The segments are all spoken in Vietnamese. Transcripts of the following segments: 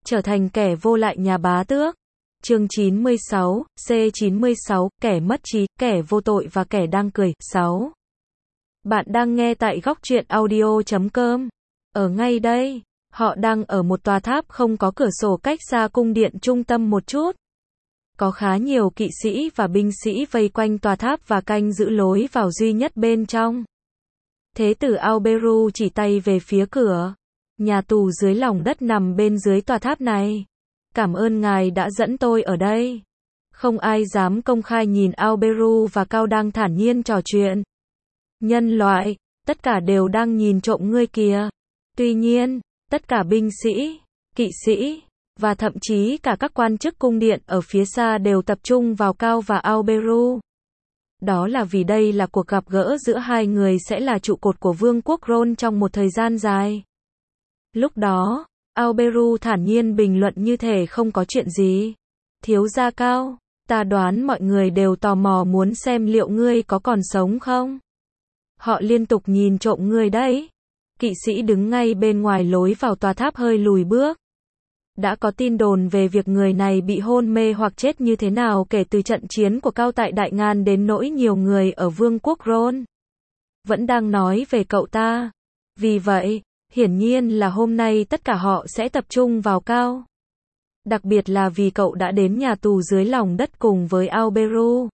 trở thành kẻ vô lại nhà bá tước. Chương 96, C96, kẻ mất trí, kẻ vô tội và kẻ đang cười. 6. Bạn đang nghe tại góc truyện audio.com. Ở ngay đây, họ đang ở một tòa tháp không có cửa sổ cách xa cung điện trung tâm một chút. Có khá nhiều kỵ sĩ và binh sĩ vây quanh tòa tháp và canh giữ lối vào duy nhất bên trong. Thế tử Auberu chỉ tay về phía cửa. Nhà tù dưới lòng đất nằm bên dưới tòa tháp này. Cảm ơn ngài đã dẫn tôi ở đây. Không ai dám công khai nhìn Auberu và Cao đang thản nhiên trò chuyện. Nhân loại, tất cả đều đang nhìn trộm ngươi kìa. Tuy nhiên, tất cả binh sĩ, kỵ sĩ, và thậm chí cả các quan chức cung điện ở phía xa đều tập trung vào Cao và Auberu. Đó là vì đây là cuộc gặp gỡ giữa hai người sẽ là trụ cột của vương quốc Ron trong một thời gian dài. Lúc đó, Auberu thản nhiên bình luận như thể không có chuyện gì. Thiếu gia Cao, ta đoán mọi người đều tò mò muốn xem liệu ngươi có còn sống không? Họ liên tục nhìn trộm ngươi đấy. Kỵ sĩ đứng ngay bên ngoài lối vào tòa tháp hơi lùi bước. Đã có tin đồn về việc người này bị hôn mê hoặc chết như thế nào kể từ trận chiến của Cao tại Đại Ngàn đến nỗi nhiều người ở vương quốc Ron vẫn đang nói về cậu ta. Vì vậy, hiển nhiên là hôm nay tất cả họ sẽ tập trung vào Cao. Đặc biệt là vì cậu đã đến nhà tù dưới lòng đất cùng với Auberu.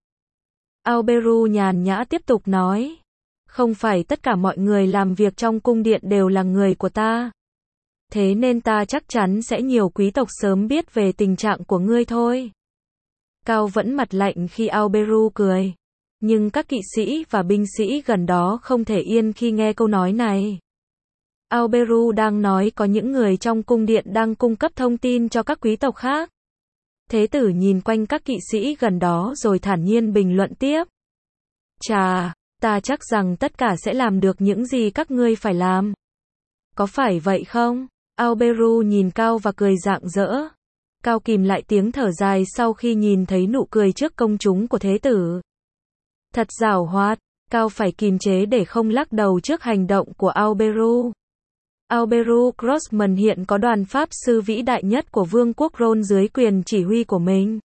Auberu nhàn nhã tiếp tục nói. Không phải tất cả mọi người làm việc trong cung điện đều là người của ta. Thế nên ta chắc chắn sẽ nhiều quý tộc sớm biết về tình trạng của ngươi thôi. Cao vẫn mặt lạnh khi Auberu cười. Nhưng các kỵ sĩ và binh sĩ gần đó không thể yên khi nghe câu nói này. Auberu đang nói có những người trong cung điện đang cung cấp thông tin cho các quý tộc khác. Thế tử nhìn quanh các kỵ sĩ gần đó rồi thản nhiên bình luận tiếp. Chà, ta chắc rằng tất cả sẽ làm được những gì các ngươi phải làm. Có phải vậy không? Auberu nhìn Cao và cười rạng rỡ. Cao kìm lại tiếng thở dài sau khi nhìn thấy nụ cười trước công chúng của thế tử. Thật giảo hoạt, Cao phải kìm chế để không lắc đầu trước hành động của Auberu. Auberu Grossman hiện có đoàn pháp sư vĩ đại nhất của vương quốc Ron dưới quyền chỉ huy của mình.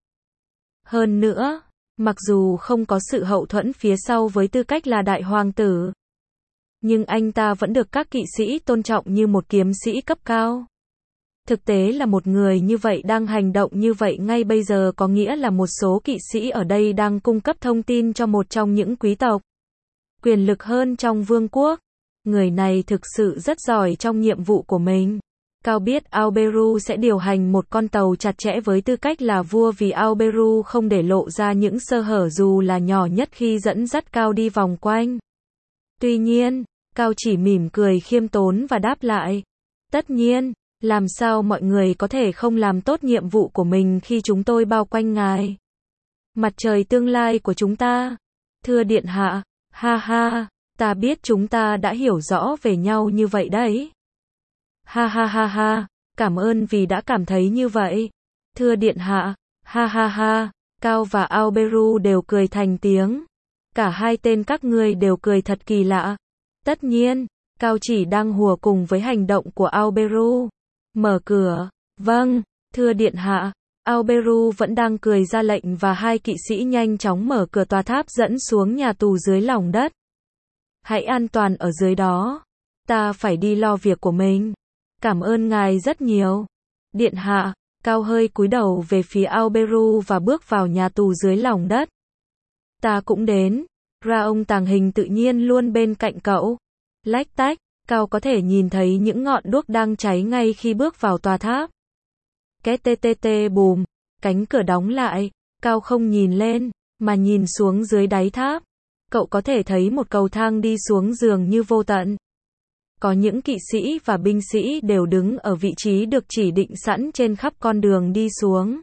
Hơn nữa, mặc dù không có sự hậu thuẫn phía sau với tư cách là đại hoàng tử, nhưng anh ta vẫn được các kỵ sĩ tôn trọng như một kiếm sĩ cấp cao. Thực tế là một người như vậy đang hành động như vậy ngay bây giờ có nghĩa là một số kỵ sĩ ở đây đang cung cấp thông tin cho một trong những quý tộc quyền lực hơn trong vương quốc. Người này thực sự rất giỏi trong nhiệm vụ của mình. Cao biết Auberu sẽ điều hành một con tàu chặt chẽ với tư cách là vua vì Auberu không để lộ ra những sơ hở dù là nhỏ nhất khi dẫn dắt Cao đi vòng quanh. Tuy nhiên, Cao chỉ mỉm cười khiêm tốn và đáp lại. Tất nhiên, làm sao mọi người có thể không làm tốt nhiệm vụ của mình khi chúng tôi bao quanh ngài? Mặt trời tương lai của chúng ta. Thưa điện hạ, ha ha, ta biết chúng ta đã hiểu rõ về nhau như vậy đấy. Ha ha ha ha, cảm ơn vì đã cảm thấy như vậy. Thưa điện hạ, ha ha ha, Cao và Auberu đều cười thành tiếng. Cả hai tên các ngươi đều cười thật kỳ lạ. Tất nhiên, Cao chỉ đang hùa cùng với hành động của Auberu. Mở cửa. Vâng, thưa điện hạ. Auberu vẫn đang cười ra lệnh và hai kỵ sĩ nhanh chóng mở cửa tòa tháp dẫn xuống nhà tù dưới lòng đất. Hãy an toàn ở dưới đó. Ta phải đi lo việc của mình. Cảm ơn ngài rất nhiều. Điện hạ. Cao hơi cúi đầu về phía Auberu và bước vào nhà tù dưới lòng đất. Ta cũng đến. Ra ông tàng hình tự nhiên luôn bên cạnh cậu. Lách tách, Cao có thể nhìn thấy những ngọn đuốc đang cháy ngay khi bước vào tòa tháp. Két tê tê tê bùm, cánh cửa đóng lại. Cao không nhìn lên, mà nhìn xuống dưới đáy tháp. Cậu có thể thấy một cầu thang đi xuống dường như vô tận. Có những kỵ sĩ và binh sĩ đều đứng ở vị trí được chỉ định sẵn trên khắp con đường đi xuống.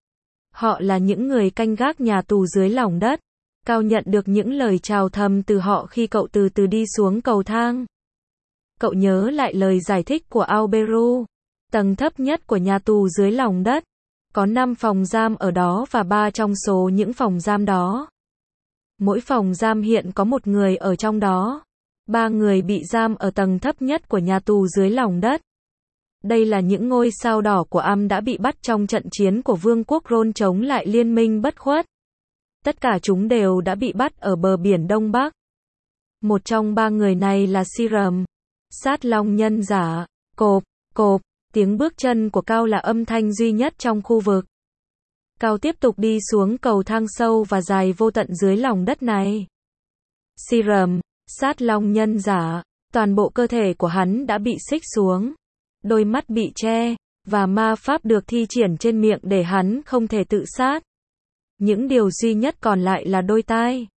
Họ là những người canh gác nhà tù dưới lòng đất. Cao nhận được những lời chào thầm từ họ khi cậu từ từ đi xuống cầu thang. Cậu nhớ lại lời giải thích của Auberu. Tầng thấp nhất của nhà tù dưới lòng đất. Có 5 phòng giam ở đó và 3 trong số những phòng giam đó. Mỗi phòng giam hiện có một người ở trong đó. 3 người bị giam ở tầng thấp nhất của nhà tù dưới lòng đất. Đây là những ngôi sao đỏ của Am đã bị bắt trong trận chiến của Vương quốc Ron chống lại Liên minh bất khuất. Tất cả chúng đều đã bị bắt ở bờ biển Đông Bắc. Một trong ba người này là Siram, sát long nhân giả. Cộp, cộp, tiếng bước chân của Cao là âm thanh duy nhất trong khu vực. Cao tiếp tục đi xuống cầu thang sâu và dài vô tận dưới lòng đất này. Siram, sát long nhân giả, toàn bộ cơ thể của hắn đã bị xích xuống. Đôi mắt bị che, và ma pháp được thi triển trên miệng để hắn không thể tự sát. Những điều duy nhất còn lại là đôi tai.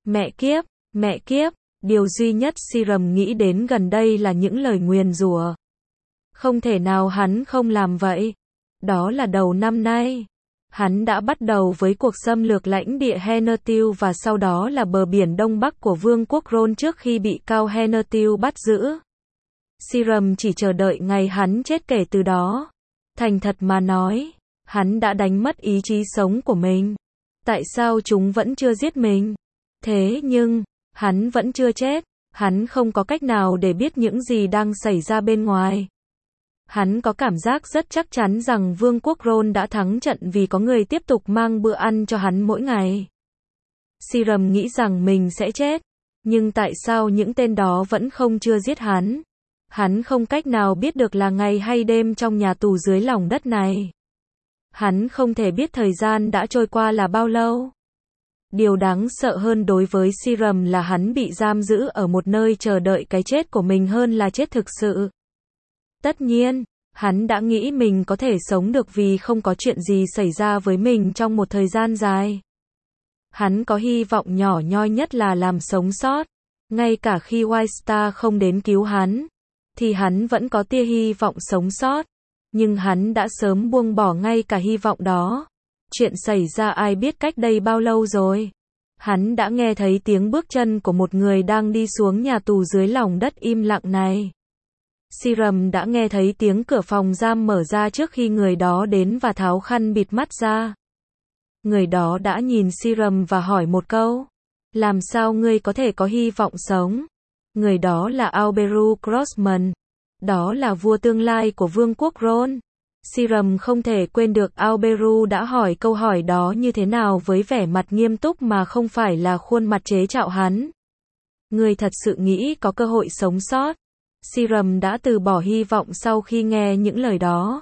Mẹ kiếp, điều duy nhất Siram nghĩ đến gần đây là những lời nguyền rủa. Không thể nào hắn không làm vậy. Đó là đầu năm nay. Hắn đã bắt đầu với cuộc xâm lược lãnh địa Henertil và sau đó là bờ biển Đông Bắc của Vương quốc Ron trước khi bị Cao Henertil bắt giữ. Siram chỉ chờ đợi ngày hắn chết kể từ đó. Thành thật mà nói, hắn đã đánh mất ý chí sống của mình. Tại sao chúng vẫn chưa giết mình? Thế nhưng, hắn vẫn chưa chết. Hắn không có cách nào để biết những gì đang xảy ra bên ngoài. Hắn có cảm giác rất chắc chắn rằng Vương quốc Ron đã thắng trận vì có người tiếp tục mang bữa ăn cho hắn mỗi ngày. Siram nghĩ rằng mình sẽ chết. Nhưng tại sao những tên đó vẫn không chưa giết hắn? Hắn không cách nào biết được là ngày hay đêm trong nhà tù dưới lòng đất này. Hắn không thể biết thời gian đã trôi qua là bao lâu. Điều đáng sợ hơn đối với Siram là hắn bị giam giữ ở một nơi chờ đợi cái chết của mình hơn là chết thực sự. Tất nhiên, hắn đã nghĩ mình có thể sống được vì không có chuyện gì xảy ra với mình trong một thời gian dài. Hắn có hy vọng nhỏ nhoi nhất là làm sống sót. Ngay cả khi White Star không đến cứu hắn, thì hắn vẫn có tia hy vọng sống sót. Nhưng hắn đã sớm buông bỏ ngay cả hy vọng đó. Chuyện xảy ra ai biết cách đây bao lâu rồi. Hắn đã nghe thấy tiếng bước chân của một người đang đi xuống nhà tù dưới lòng đất im lặng này. Siram đã nghe thấy tiếng cửa phòng giam mở ra trước khi người đó đến và tháo khăn bịt mắt ra. Người đó đã nhìn Siram và hỏi một câu. Làm sao ngươi có thể có hy vọng sống? Người đó là Auberu Crossman. Đó là vua tương lai của Vương quốc Ron. Siram không thể quên được Auberu đã hỏi câu hỏi đó như thế nào với vẻ mặt nghiêm túc mà không phải là khuôn mặt chế nhạo hắn. Ngươi thật sự nghĩ có cơ hội sống sót? Siram đã từ bỏ hy vọng sau khi nghe những lời đó.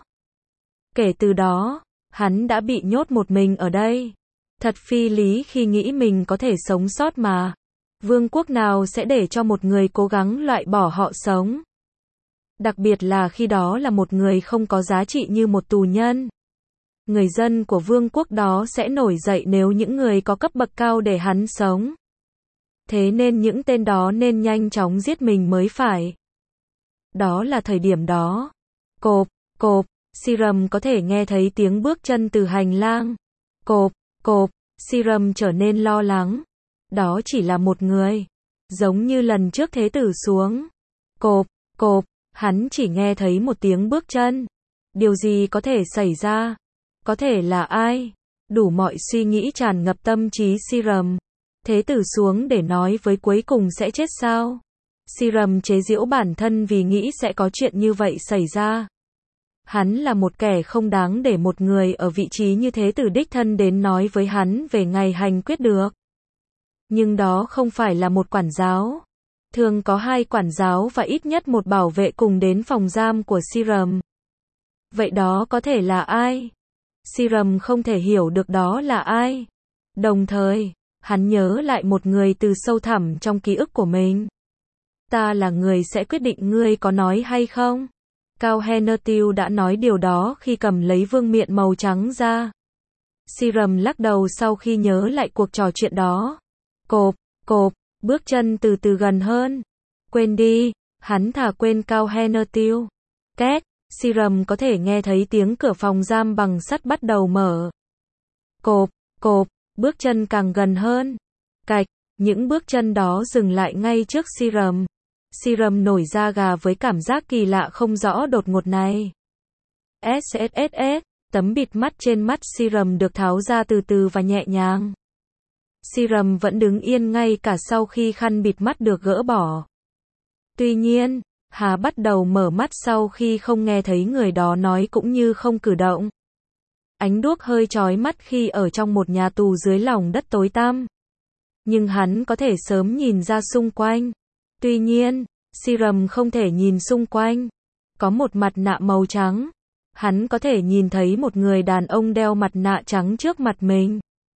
Kể từ đó, hắn đã bị nhốt một mình ở đây. Thật phi lý khi nghĩ mình có thể sống sót mà. Vương quốc nào sẽ để cho một người cố gắng loại bỏ họ sống? Đặc biệt là khi đó là một người không có giá trị như một tù nhân. Người dân của vương quốc đó sẽ nổi dậy nếu những người có cấp bậc cao để hắn sống. Thế nên những tên đó nên nhanh chóng giết mình mới phải. Đó là thời điểm đó. Cộp, cộp, Siram có thể nghe thấy tiếng bước chân từ hành lang. Cộp, cộp, Siram trở nên lo lắng. Đó chỉ là một người. Giống như lần trước thế tử xuống. Cộp, cộp, hắn chỉ nghe thấy một tiếng bước chân. Điều gì có thể xảy ra? Có thể là ai? Đủ mọi suy nghĩ tràn ngập tâm trí Siram. Thế tử xuống để nói với cuối cùng sẽ chết sao? Siram chế giễu bản thân vì nghĩ sẽ có chuyện như vậy xảy ra. Hắn là một kẻ không đáng để một người ở vị trí như thế tử đích thân đến nói với hắn về ngày hành quyết được. Nhưng đó không phải là một quản giáo. Thường có 2 quản giáo và ít nhất một bảo vệ cùng đến phòng giam của Siram. Vậy đó có thể là ai? Siram không thể hiểu được đó là ai. Đồng thời, hắn nhớ lại một người từ sâu thẳm trong ký ức của mình. Ta là người sẽ quyết định ngươi có nói hay không? Cao Henertil đã nói điều đó khi cầm lấy vương miện màu trắng ra. Siram lắc đầu sau khi nhớ lại cuộc trò chuyện đó. Cộp, cộp, bước chân từ từ gần hơn. Quên đi, hắn thà quên Cao Henertil. Két, Siram có thể nghe thấy tiếng cửa phòng giam bằng sắt bắt đầu mở. Cộp, cộp, bước chân càng gần hơn. Cạch, những bước chân đó dừng lại ngay trước Siram. Siram nổi da gà với cảm giác kỳ lạ không rõ đột ngột này. SSSS, tấm bịt mắt trên mắt Siram được tháo ra từ từ và nhẹ nhàng. Siram vẫn đứng yên ngay cả sau khi khăn bịt mắt được gỡ bỏ. Tuy nhiên, Hà bắt đầu mở mắt sau khi không nghe thấy người đó nói cũng như không cử động. Ánh đuốc hơi chói mắt khi ở trong một nhà tù dưới lòng đất tối tăm. Nhưng hắn có thể sớm nhìn ra xung quanh. Tuy nhiên, Siram không thể nhìn xung quanh. Có một mặt nạ màu trắng. Hắn có thể nhìn thấy một người đàn ông đeo mặt nạ trắng trước mặt mình.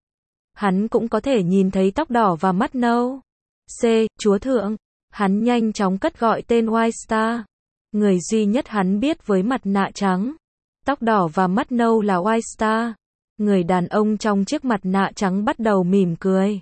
Hắn cũng có thể nhìn thấy tóc đỏ và mắt nâu. Chúa thượng. Hắn nhanh chóng cất gọi tên White Star. Người duy nhất hắn biết với mặt nạ trắng, tóc đỏ và mắt nâu là White Star. Người đàn ông trong chiếc mặt nạ trắng bắt đầu mỉm cười.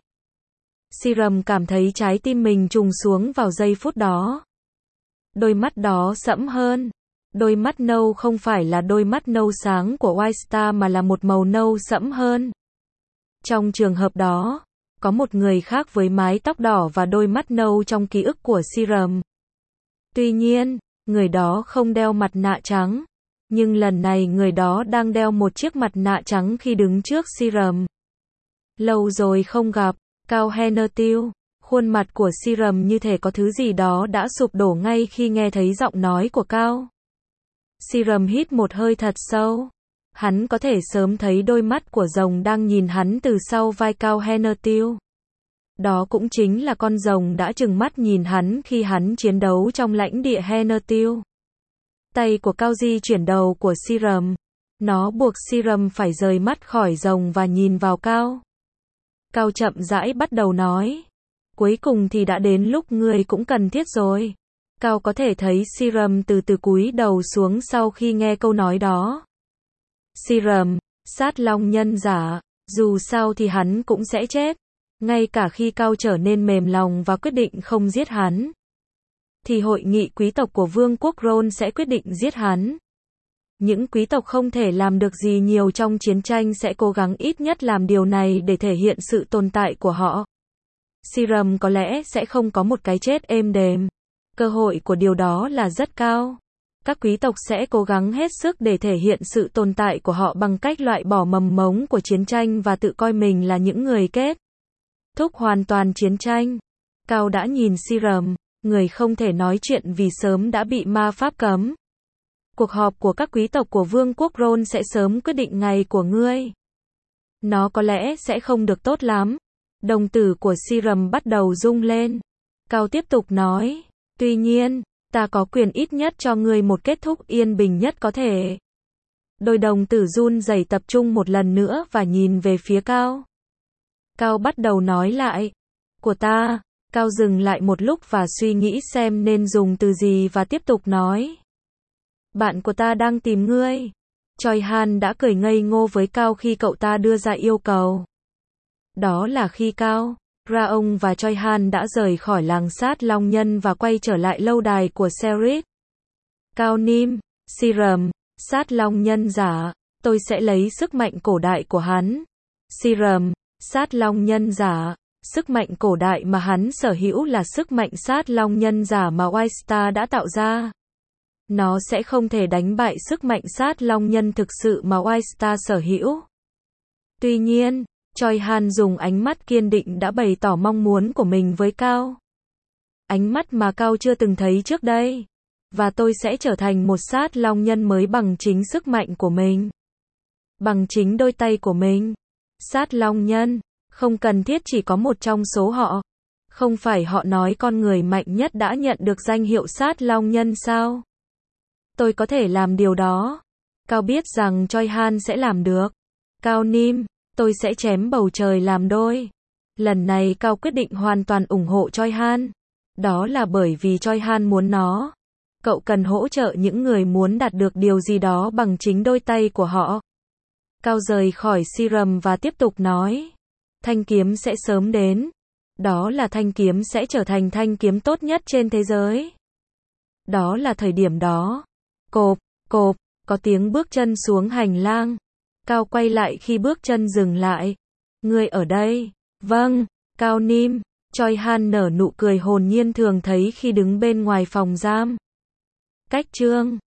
Siram cảm thấy trái tim mình trùng xuống vào giây phút đó. Đôi mắt đó sẫm hơn. Đôi mắt nâu không phải là đôi mắt nâu sáng của White Star mà là một màu nâu sẫm hơn. Trong trường hợp đó, có một người khác với mái tóc đỏ và đôi mắt nâu trong ký ức của Siram. Tuy nhiên, người đó không đeo mặt nạ trắng. Nhưng lần này người đó đang đeo một chiếc mặt nạ trắng khi đứng trước Siram. Lâu rồi không gặp, Cao Henertil. Khuôn mặt của Siram như thể có thứ gì đó đã sụp đổ ngay khi nghe thấy giọng nói của Cao. Siram hít một hơi thật sâu. Hắn có thể sớm thấy đôi mắt của rồng đang nhìn hắn từ sau vai Cao Henertil. Đó cũng chính là con rồng đã trừng mắt nhìn hắn khi hắn chiến đấu trong lãnh địa Henertil. Tay của Cao di chuyển đầu của Siram. Nó buộc Siram phải rời mắt khỏi rồng và nhìn vào Cao. Cao chậm rãi bắt đầu nói. Cuối cùng thì đã đến lúc ngươi cũng cần thiết rồi. Cao có thể thấy Siram từ từ cúi đầu xuống sau khi nghe câu nói đó. Siram, sát long nhân giả, dù sao thì hắn cũng sẽ chết. Ngay cả khi Cao trở nên mềm lòng và quyết định không giết hắn, thì hội nghị quý tộc của Vương quốc Ron sẽ quyết định giết hắn. Những quý tộc không thể làm được gì nhiều trong chiến tranh sẽ cố gắng ít nhất làm điều này để thể hiện sự tồn tại của họ. Siram có lẽ sẽ không có một cái chết êm đềm. Cơ hội của điều đó là rất cao. Các quý tộc sẽ cố gắng hết sức để thể hiện sự tồn tại của họ bằng cách loại bỏ mầm mống của chiến tranh và tự coi mình là những người kết thúc hoàn toàn chiến tranh. Cao đã nhìn Siram, người không thể nói chuyện vì sớm đã bị ma pháp cấm. Cuộc họp của các quý tộc của Vương quốc Ron sẽ sớm quyết định ngày của ngươi. Nó có lẽ sẽ không được tốt lắm. Đồng tử của Siram bắt đầu rung lên. Cao tiếp tục nói, tuy nhiên, ta có quyền ít nhất cho ngươi một kết thúc yên bình nhất có thể. Đôi đồng tử run rẩy tập trung một lần nữa và nhìn về phía Cao. Cao bắt đầu nói lại. Của ta. Cao dừng lại một lúc và suy nghĩ xem nên dùng từ gì và tiếp tục nói. Bạn của ta đang tìm ngươi. Choi Han đã cười ngây ngô với Cao khi cậu ta đưa ra yêu cầu. Đó là khi Cao, Raong và Choi Han đã rời khỏi làng sát long nhân và quay trở lại lâu đài của Serit. Cao Nim, Siram, sát long nhân giả, tôi sẽ lấy sức mạnh cổ đại của hắn. Siram, sát long nhân giả, sức mạnh cổ đại mà hắn sở hữu là sức mạnh sát long nhân giả mà White Star đã tạo ra. Nó sẽ không thể đánh bại sức mạnh sát long nhân thực sự mà White Star sở hữu. Tuy nhiên, Choi Han dùng ánh mắt kiên định đã bày tỏ mong muốn của mình với Cao. Ánh mắt mà Cao chưa từng thấy trước đây. Và tôi sẽ trở thành một sát long nhân mới bằng chính sức mạnh của mình. Bằng chính đôi tay của mình. Sát long nhân, không cần thiết chỉ có một trong số họ. Không phải họ nói con người mạnh nhất đã nhận được danh hiệu sát long nhân sao? Tôi có thể làm điều đó. Cao biết rằng Choi Han sẽ làm được. Cao Nim, tôi sẽ chém bầu trời làm đôi. Lần này Cao quyết định hoàn toàn ủng hộ Choi Han. Đó là bởi vì Choi Han muốn nó. Cậu cần hỗ trợ những người muốn đạt được điều gì đó bằng chính đôi tay của họ. Cao rời khỏi Siram và tiếp tục nói. Thanh kiếm sẽ sớm đến. Đó là thanh kiếm sẽ trở thành thanh kiếm tốt nhất trên thế giới. Đó là thời điểm đó. Cộp, cộp, có tiếng bước chân xuống hành lang. Cao quay lại khi bước chân dừng lại. Ngươi ở đây? Vâng, Cao Nim. Choi Han nở nụ cười hồn nhiên thường thấy khi đứng bên ngoài phòng giam. Cách chương